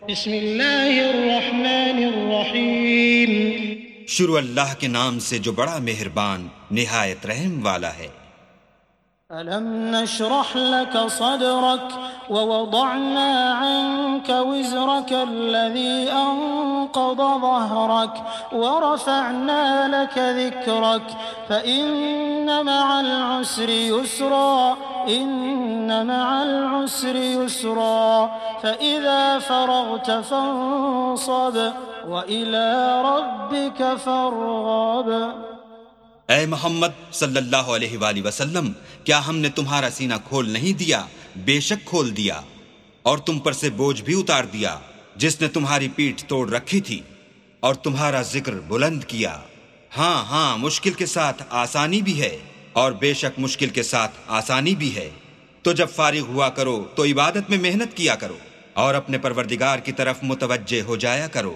بسم اللہ الرحمن الرحیم. شروع اللہ کے نام سے جو بڑا مہربان نہایت رحم والا ہے. ألم نشرح لك صدرك ووضعنا عنك وزرك الذي أنقض ظهرك ورفعنا لك ذكرك فإن مع العسر يسرا إن مع العسر يسرا فإذا فرغت فانصب وإلى ربك فارغب. اے محمد صلی اللہ علیہ وآلہ وسلم، کیا ہم نے تمہارا سینہ کھول نہیں دیا؟ بے شک کھول دیا، اور تم پر سے بوجھ بھی اتار دیا جس نے تمہاری پیٹھ توڑ رکھی تھی، اور تمہارا ذکر بلند کیا. ہاں مشکل کے ساتھ آسانی بھی ہے، اور بے شک مشکل کے ساتھ آسانی بھی ہے. تو جب فارغ ہوا کرو تو عبادت میں محنت کیا کرو، اور اپنے پروردگار کی طرف متوجہ ہو جایا کرو.